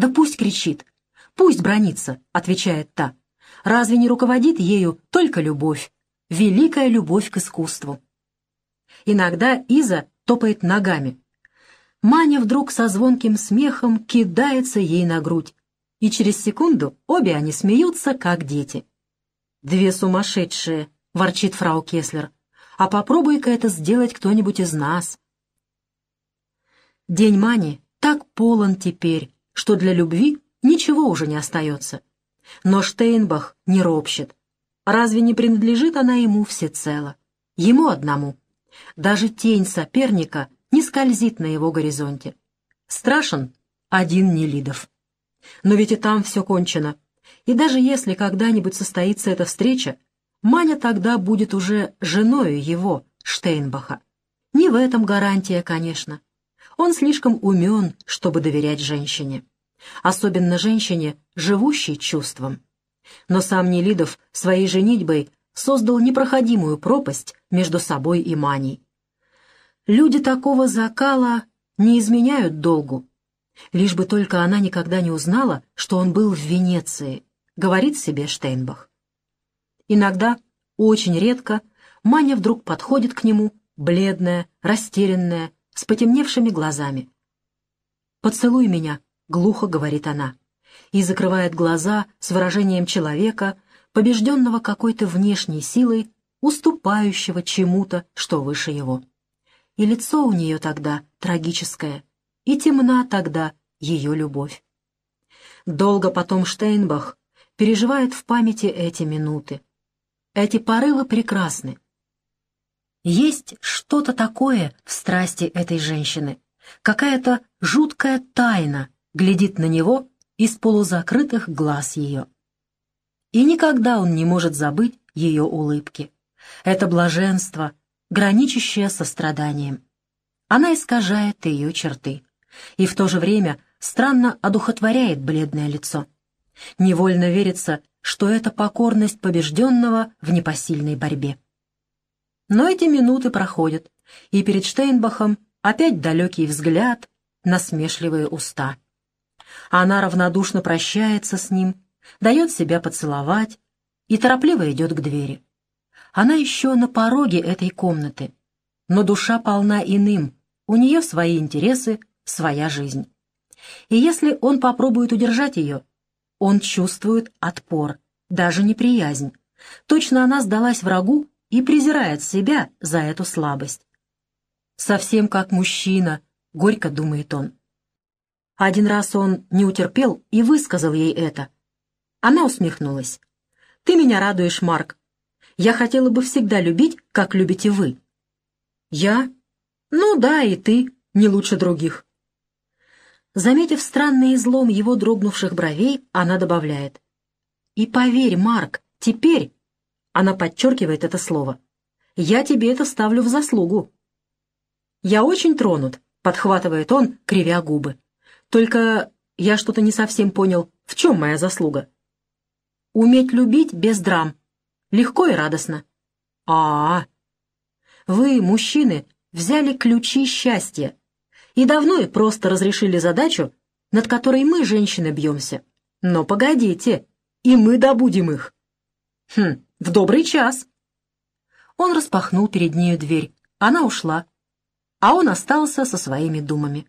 «Да пусть кричит, пусть бранится», — отвечает та. «Разве не руководит ею только любовь, великая любовь к искусству?» Иногда Иза топает ногами. Маня вдруг со звонким смехом кидается ей на грудь, и через секунду обе они смеются, как дети. «Две сумасшедшие», — ворчит фрау Кеслер, «а попробуй-ка это сделать кто-нибудь из нас». День Мани так полон теперь, что для любви ничего уже не остается. Но Штейнбах не ропщет. Разве не принадлежит она ему всецело? Ему одному. Даже тень соперника не скользит на его горизонте. Страшен один Нелидов. Но ведь и там все кончено. И даже если когда-нибудь состоится эта встреча, Маня тогда будет уже женою его, Штейнбаха. Не в этом гарантия, конечно. Он слишком умен, чтобы доверять женщине. Особенно женщине, живущей чувством. Но сам Нелидов своей женитьбой создал непроходимую пропасть между собой и Маней. Люди такого закала не изменяют долгу. Лишь бы только она никогда не узнала, что он был в Венеции, говорит себе Штейнбах. Иногда, очень редко, Маня вдруг подходит к нему, бледная, растерянная, с потемневшими глазами. «Поцелуй меня», — глухо говорит она, и закрывает глаза с выражением человека, побежденного какой-то внешней силой, уступающего чему-то, что выше его. И лицо у нее тогда трагическое, и темна тогда ее любовь. Долго потом Штейнбах переживает в памяти эти минуты. Эти порывы прекрасны. Есть что-то такое в страсти этой женщины, какая-то жуткая тайна глядит на него из полузакрытых глаз ее. И никогда он не может забыть ее улыбки. Это блаженство, граничащее со страданием. Она искажает ее черты и в то же время странно одухотворяет бледное лицо. Невольно верится, что это покорность побежденного в непосильной борьбе. Но эти минуты проходят, и перед Штейнбахом опять далекий взгляд, насмешливые уста. Она равнодушно прощается с ним, дает себя поцеловать и торопливо идет к двери. Она еще на пороге этой комнаты, но душа полна иным, у нее свои интересы, своя жизнь. И если он попробует удержать ее, он чувствует отпор, даже неприязнь. Точно она сдалась врагу и презирает себя за эту слабость. «Совсем как мужчина», — горько думает он. Один раз он не утерпел и высказал ей это. Она усмехнулась. «Ты меня радуешь, Марк. Я хотела бы всегда любить, как любите вы». «Я? Ну да, и ты, не лучше других». Заметив странный излом его дрогнувших бровей, она добавляет. «И поверь, Марк, теперь...» Она подчеркивает это слово. «Я тебе это ставлю в заслугу». «Я очень тронут», — подхватывает он, кривя губы. «Только я что-то не совсем понял, в чем моя заслуга?» «Уметь любить без драм. Легко и радостно». «А-а-а! Вы, мужчины, взяли ключи счастья и давно и просто разрешили задачу, над которой мы, женщины, бьемся. Но погодите, и мы добудем их». В добрый час». Он распахнул перед нею дверь. Она ушла, а он остался со своими думами.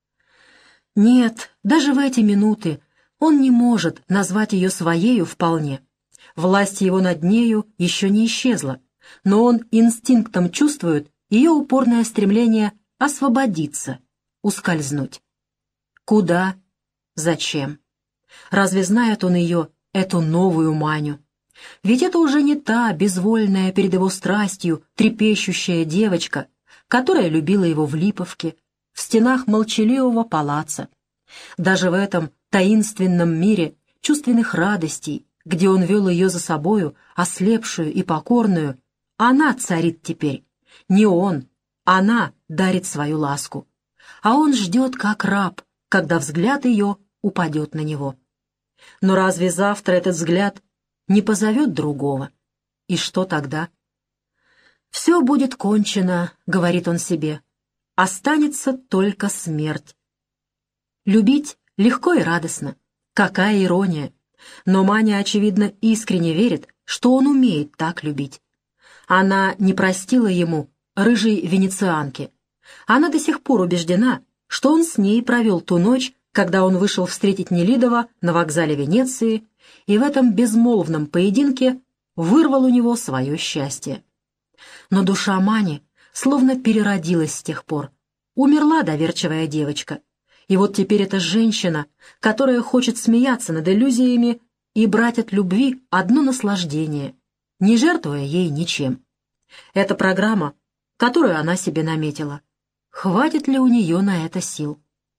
Нет, даже в эти минуты он не может назвать ее своею вполне. Власть его над нею еще не исчезла, но он инстинктом чувствует ее упорное стремление освободиться, ускользнуть. Куда? Зачем? Разве знает он ее, эту новую Маню? Ведь это уже не та безвольная перед его страстью трепещущая девочка, которая любила его в Липовке, в стенах молчаливого палаца. Даже в этом таинственном мире чувственных радостей, где он вел ее за собою, ослепшую и покорную, она царит теперь. Не он, она дарит свою ласку. А он ждет, как раб, когда взгляд ее упадет на него. Но разве завтра этот взгляд не позовет другого? И что тогда? «Все будет кончено», — говорит он себе. «Останется только смерть». Любить Легко и радостно. Какая ирония! Но Маня, очевидно, искренне верит, что он умеет так любить. Она не простила ему, рыжей венецианке. Она до сих пор убеждена, что он с ней провел ту ночь, когда он вышел встретить Нелидова на вокзале Венеции, и в этом безмолвном поединке вырвал у него свое счастье. Но душа Мани словно переродилась с тех пор. Умерла доверчивая девочка. И вот теперь эта женщина, которая хочет смеяться над иллюзиями и брать от любви одно наслаждение, не жертвуя ей ничем. Это программа, которую она себе наметила. Хватит ли у нее на это сил?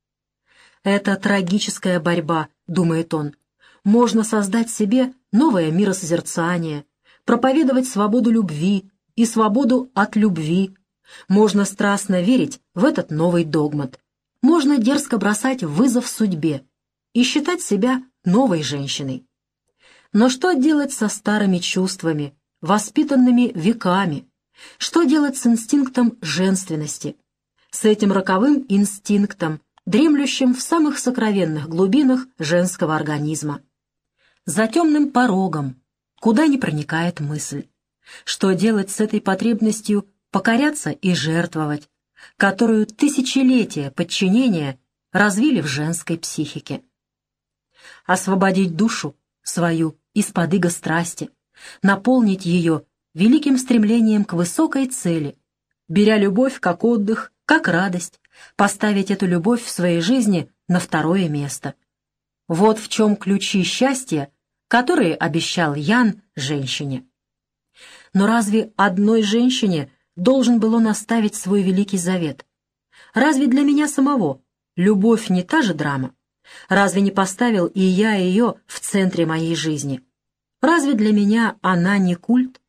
Это трагическая борьба, думает он. Можно создать себе новое миросозерцание, проповедовать свободу любви и свободу от любви. Можно страстно верить в этот новый догмат. Можно дерзко бросать вызов судьбе и считать себя новой женщиной. Но что делать со старыми чувствами, воспитанными веками? Что делать с инстинктом женственности? С этим роковым инстинктом, дремлющим в самых сокровенных глубинах женского организма? За темным порогом, куда не проникает мысль. Что делать с этой потребностью покоряться и жертвовать, которую тысячелетия подчинения развили в женской психике? Освободить душу свою из-под иго страсти, наполнить ее великим стремлением к высокой цели, беря любовь как отдых, как радость, поставить эту любовь в своей жизни на второе место. Вот в чем ключи счастья, которые обещал Ян женщине. Но разве одной женщине должен был он оставить свой великий завет? Разве для меня самого любовь не та же драма? Разве не поставил и я ее в центре моей жизни? Разве для меня она не культ?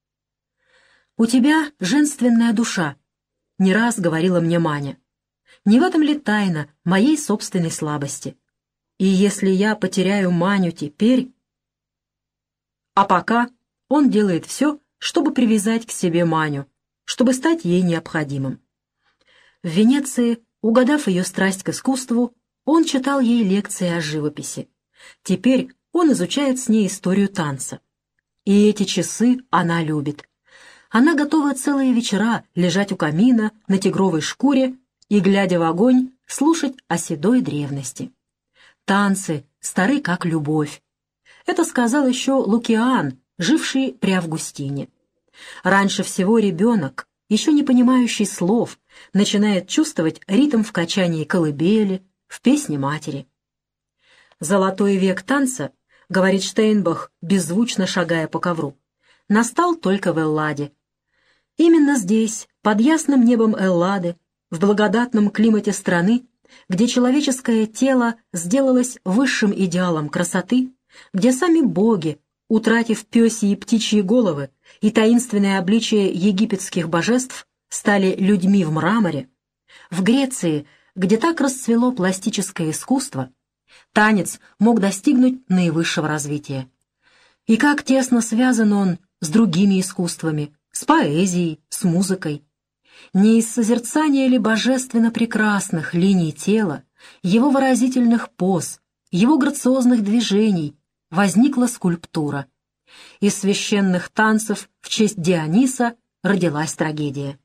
«У тебя женственная душа», — не раз говорила мне Маня. «Не в этом ли тайна моей собственной слабости? И если я потеряю Маню теперь...» А пока он делает все, чтобы привязать к себе Маню, чтобы стать ей необходимым. В Венеции, угадав ее страсть к искусству, он читал ей лекции о живописи. Теперь он изучает с ней историю танца. И эти часы она любит. Она готова целые вечера лежать у камина на тигровой шкуре и, глядя в огонь, слушать о седой древности. Танцы стары, как любовь. Это сказал еще Лукиан, живший при Августине. Раньше всего ребенок, еще не понимающий слов, начинает чувствовать ритм в качании колыбели, в песне матери. «Золотой век танца, — говорит Штейнбах, беззвучно шагая по ковру, — настал только в Элладе. Именно здесь, под ясным небом Эллады, в благодатном климате страны, где человеческое тело сделалось высшим идеалом красоты, где сами боги, утратив пёсьи и птичьи головы и таинственное обличие египетских божеств, стали людьми в мраморе, в Греции, где так расцвело пластическое искусство, танец мог достигнуть наивысшего развития. И как тесно связан он с другими искусствами, с поэзией, с музыкой. Не из созерцания ли божественно прекрасных линий тела, его выразительных поз, его грациозных движений возникла скульптура. Из священных танцев в честь Диониса родилась трагедия.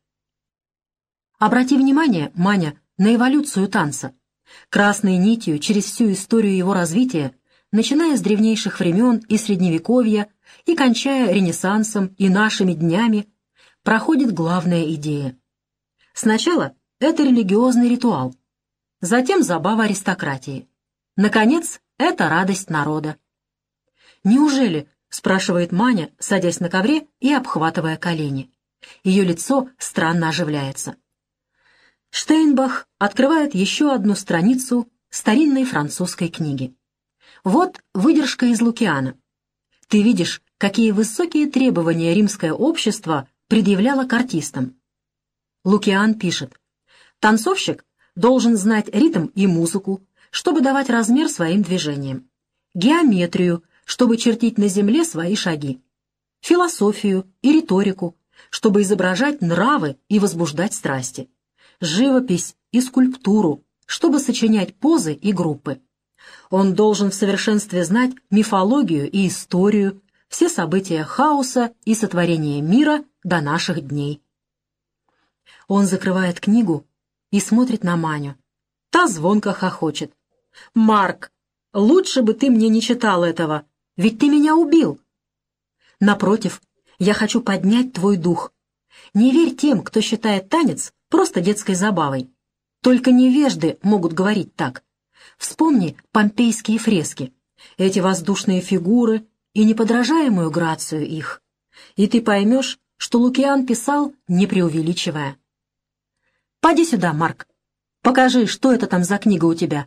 Обрати внимание, Маня, на эволюцию танца. Красной нитью через всю историю его развития, начиная с древнейших времен и Средневековья и кончая Ренессансом и нашими днями, проходит главная идея. Сначала это религиозный ритуал, затем забава аристократии. Наконец, это радость народа. «Неужели?» — спрашивает Маня, садясь на ковре и обхватывая колени. Ее лицо странно оживляется. Штейнбах открывает еще одну страницу старинной французской книги. Вот выдержка из Лукиана. Ты видишь, какие высокие требования римское общество предъявляло к артистам. Лукиан пишет: танцовщик должен знать ритм и музыку, чтобы давать размер своим движениям, геометрию, чтобы чертить на земле свои шаги, философию и риторику, чтобы изображать нравы и возбуждать страсти, живопись и скульптуру, чтобы сочинять позы и группы. Он должен в совершенстве знать мифологию и историю, все события хаоса и сотворения мира до наших дней. Он закрывает книгу и смотрит на Маню. Та звонко хохочет. «Марк, лучше бы ты мне не читал этого, ведь ты меня убил!» «Напротив, я хочу поднять твой дух. Не верь тем, кто считает танец просто детской забавой. Только невежды могут говорить так. Вспомни помпейские фрески, эти воздушные фигуры и неподражаемую грацию их, и ты поймешь, что Лукиан писал, не преувеличивая. Поди сюда, Марк, покажи, что это там за книга у тебя.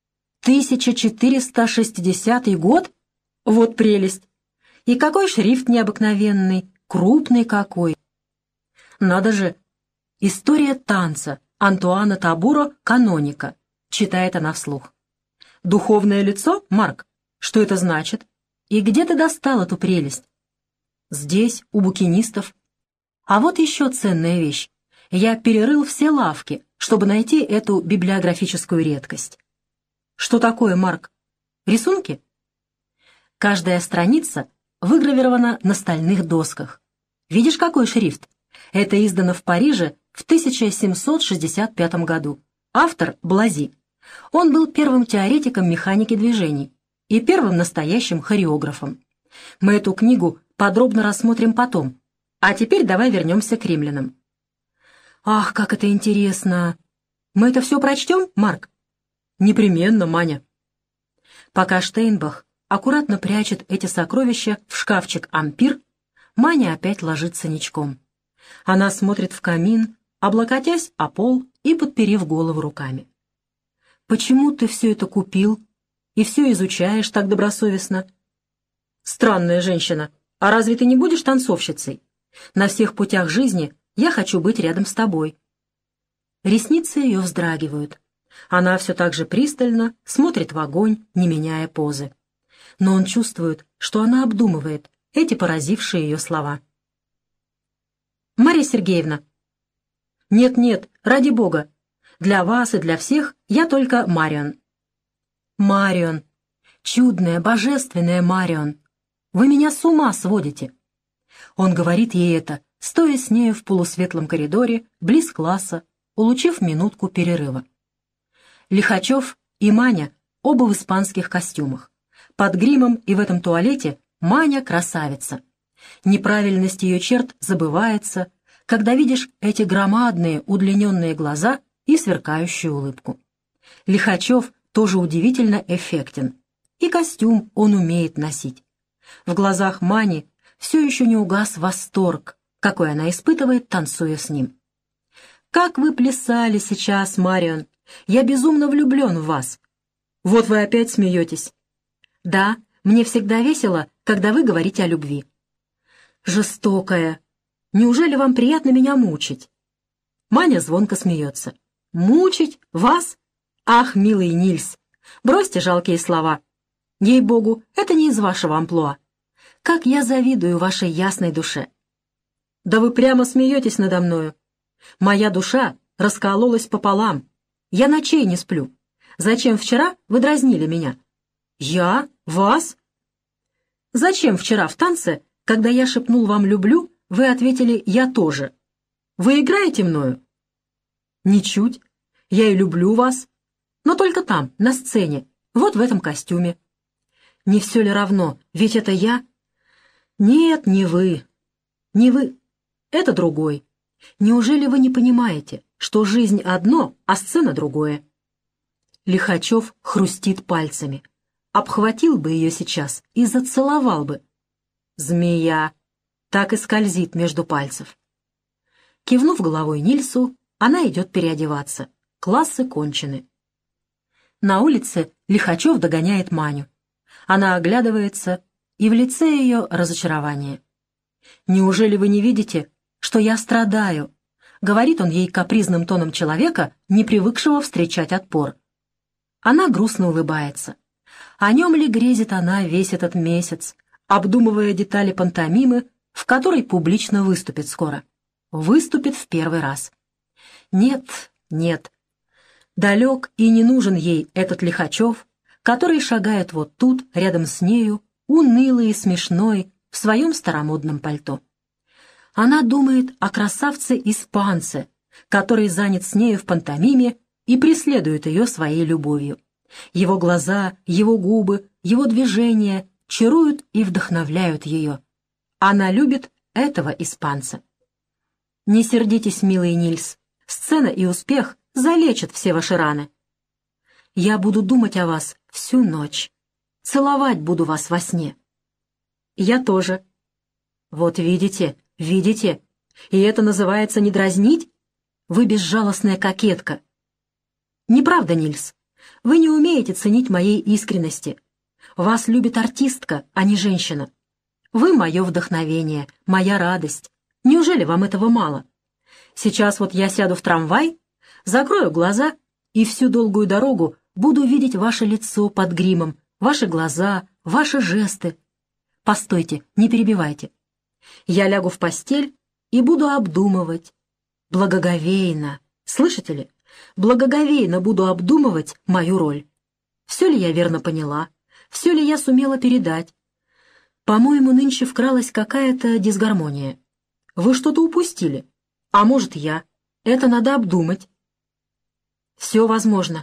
1460 год? Вот прелесть! И какой шрифт необыкновенный, крупный какой! Надо же! История танца Антуана Табуро «Каноника», читает она вслух. «Духовное лицо, Марк? Что это значит? И где ты достал эту прелесть?» «Здесь, у букинистов. А вот еще ценная вещь. Я перерыл все лавки, чтобы найти эту библиографическую редкость». «Что такое, Марк? Рисунки?» Каждая страница выгравирована на стальных досках. Видишь, какой шрифт? Это издано в Париже в 1765 году. Автор — Блази. Он был первым теоретиком механики движений и первым настоящим хореографом. Мы эту книгу подробно рассмотрим потом. А теперь давай вернемся к римлянам. Ах, как это интересно! Мы это все прочтем, Марк? Непременно, Маня. Пока Штейнбах аккуратно прячет эти сокровища в шкафчик «Ампир», Маня опять ложится ничком. Она смотрит в камин, облокотясь о пол и подперев голову руками. «Почему ты все это купил и все изучаешь так добросовестно?» «Странная женщина. А разве ты не будешь танцовщицей? На всех путях жизни я хочу быть рядом с тобой». Ресницы ее вздрагивают. Она все так же пристально смотрит в огонь, не меняя позы. Но он чувствует, что она обдумывает эти поразившие ее слова. «Марья Сергеевна!» «Нет-нет, ради бога! Для вас и для всех я только Марион». «Марион! Чудная, божественная Марион! Вы меня с ума сводите!» Он говорит ей это, стоя с нею в полусветлом коридоре, близ класса, улучив минутку перерыва. Лихачев и Маня оба в испанских костюмах. Под гримом и в этом туалете Маня красавица. Неправильность ее черт забывается, когда видишь эти громадные удлиненные глаза и сверкающую улыбку. Лихачев тоже удивительно эффектен, и костюм он умеет носить. В глазах Мани все еще не угас восторг, какой она испытывает, танцуя с ним. «Как вы плясали сейчас, Марион! Я безумно влюблен в вас. Вот вы опять смеетесь. Да, мне всегда весело, когда вы говорите о любви». «Жестокая! Неужели вам приятно меня мучить?» Маня звонко смеется. «Мучить? Вас? Ах, милый Нильс! Бросьте жалкие слова. Ей-богу, это не из вашего амплуа. Как я завидую вашей ясной душе!» «Да вы прямо смеетесь надо мною. Моя душа раскололась пополам. Я ночей не сплю. Зачем вчера вы дразнили меня?» «Я? Вас?» «Зачем вчера в танце, когда я шепнул вам «люблю», вы ответили «я тоже»? Вы играете мною?» «Ничуть. Я и люблю вас. Но только там, на сцене, вот в этом костюме». «Не все ли равно? Ведь это я?» «Нет, не вы. Не вы. Это другой. Неужели вы не понимаете, что жизнь одно, а сцена другое?» Лихачев хрустит пальцами. Обхватил бы ее сейчас и зацеловал бы. Змея так и скользит между пальцев. Кивнув головой Нильсу, она идет переодеваться. Классы кончены. На улице Лихачев догоняет Маню. Она оглядывается, и в лице ее разочарование. «Неужели вы не видите, что я страдаю?» — говорит он ей капризным тоном человека, не привыкшего встречать отпор. Она грустно улыбается. О нем ли грезит она весь этот месяц, обдумывая детали пантомимы, в которой публично выступит скоро? Выступит в первый раз. Нет, нет. Далек и не нужен ей этот Лихачев, который шагает вот тут, рядом с нею, унылый и смешной, в своем старомодном пальто. Она думает о красавце-испанце, который занят с нею в пантомиме и преследует ее своей любовью. Его глаза, его губы, его движения чаруют и вдохновляют ее. Она любит этого испанца. Не сердитесь, милый Нильс, сцена и успех залечат все ваши раны. Я буду думать о вас всю ночь, целовать буду вас во сне. Я тоже. Вот видите, видите, и это называется не дразнить? Вы безжалостная кокетка. Неправда, Нильс, вы не умеете ценить моей искренности. Вас любит артистка, а не женщина. Вы мое вдохновение, моя радость. Неужели вам этого мало? Сейчас вот я сяду в трамвай, закрою глаза и всю долгую дорогу буду видеть ваше лицо под гримом, ваши глаза, ваши жесты. Постойте, не перебивайте. Я лягу в постель и буду обдумывать. Благоговейно, слышите ли? Благоговейно буду обдумывать мою роль. Все ли я верно поняла? Все ли я сумела передать? По-моему, нынче вкралась какая-то дисгармония. Вы что-то упустили. А может, я. Это надо обдумать. Все возможно.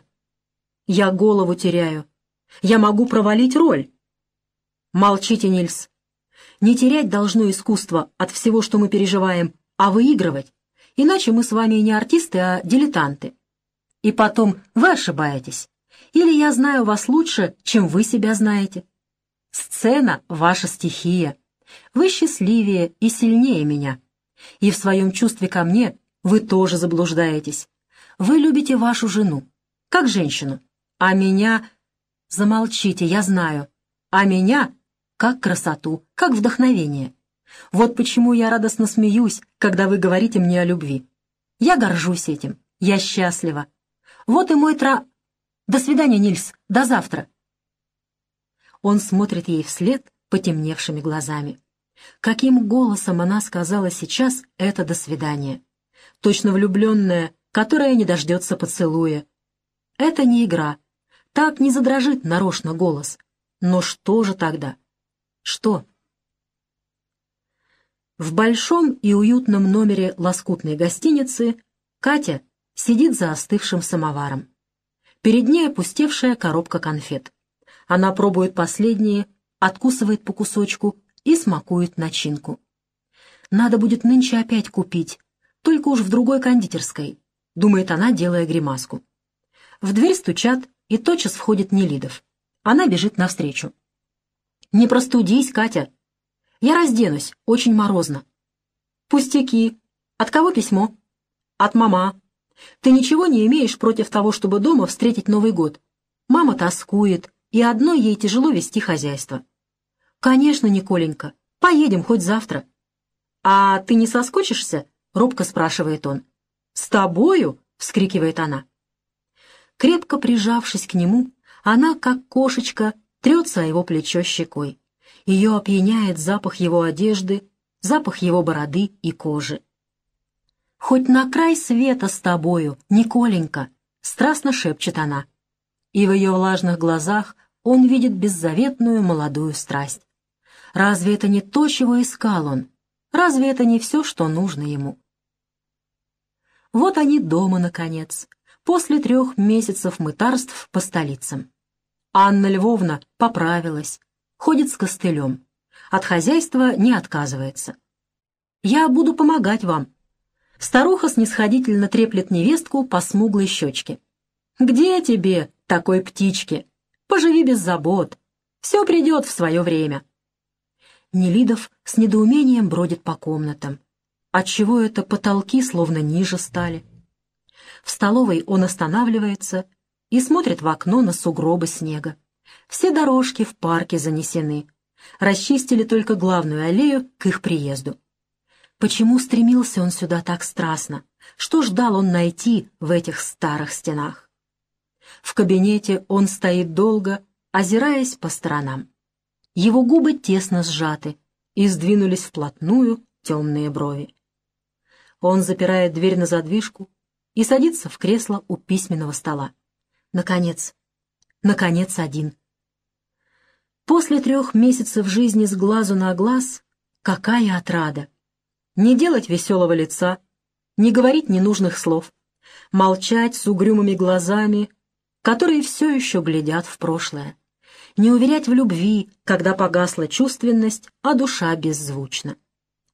Я голову теряю. Я могу провалить роль. Молчите, Нильс. Не терять должно искусство от всего, что мы переживаем, а выигрывать. Иначе мы с вами не артисты, а дилетанты. И потом вы ошибаетесь. Или я знаю вас лучше, чем вы себя знаете. Сцена — ваша стихия. Вы счастливее и сильнее меня. И в своем чувстве ко мне вы тоже заблуждаетесь. Вы любите вашу жену, как женщину, а меня... Замолчите, я знаю. А меня как красоту, как вдохновение. Вот почему я радостно смеюсь, когда вы говорите мне о любви. Я горжусь этим, я счастлива. Вот и мой До свидания, Нильс, до завтра. Он смотрит ей вслед потемневшими глазами. Каким голосом она сказала сейчас это «до свидания»? Точно влюбленная, которая не дождется поцелуя. Это не игра. Так не задрожит нарочно голос. Но что же тогда? Что? В большом и уютном номере лоскутной гостиницы Катя сидит за остывшим самоваром. Перед ней опустевшая коробка конфет. Она пробует последние, откусывает по кусочку и смакует начинку. «Надо будет нынче опять купить, только уж в другой кондитерской», — думает она, делая гримаску. В дверь стучат, и тотчас входит Нелидов. Она бежит навстречу. «Не простудись, Катя. Я разденусь, очень морозно». «Пустяки. От кого письмо?» «От мама. Ты ничего не имеешь против того, чтобы дома встретить Новый год? Мама тоскует, и одной ей тяжело вести хозяйство». «Конечно, Николенька. Поедем хоть завтра». «А ты не соскучишься?» — робко спрашивает он. «С тобою?» — вскрикивает она. Крепко прижавшись к нему, она, как кошечка, трется о его плечо щекой. Ее опьяняет запах его одежды, запах его бороды и кожи. «Хоть на край света с тобою, Николенька!» — страстно шепчет она. И в ее влажных глазах он видит беззаветную молодую страсть. Разве это не то, чего искал он? Разве это не все, что нужно ему? Вот они дома, наконец, после 3 месяцев мытарств по столицам. Анна Львовна поправилась, ходит с костылем. От хозяйства не отказывается. «Я буду помогать вам». Старуха снисходительно треплет невестку по смуглой щечке. «Где тебе, такой птичке? Поживи без забот. Все придет в свое время». Нелидов с недоумением бродит по комнатам. Отчего это потолки словно ниже стали? В столовой он останавливается и смотрит в окно на сугробы снега. Все дорожки в парке занесены. Расчистили только главную аллею к их приезду. Почему стремился он сюда так страстно? Что ждал он найти в этих старых стенах? В кабинете он стоит долго, озираясь по сторонам. Его губы тесно сжаты и сдвинулись вплотную темные брови. Он запирает дверь на задвижку и садится в кресло у письменного стола. Наконец, наконец, один. После 3 месяцев жизни с глазу на глаз какая отрада! Не делать веселого лица, не говорить ненужных слов, молчать с угрюмыми глазами, которые все еще глядят в прошлое, не уверять в любви, когда погасла чувственность, а душа беззвучна.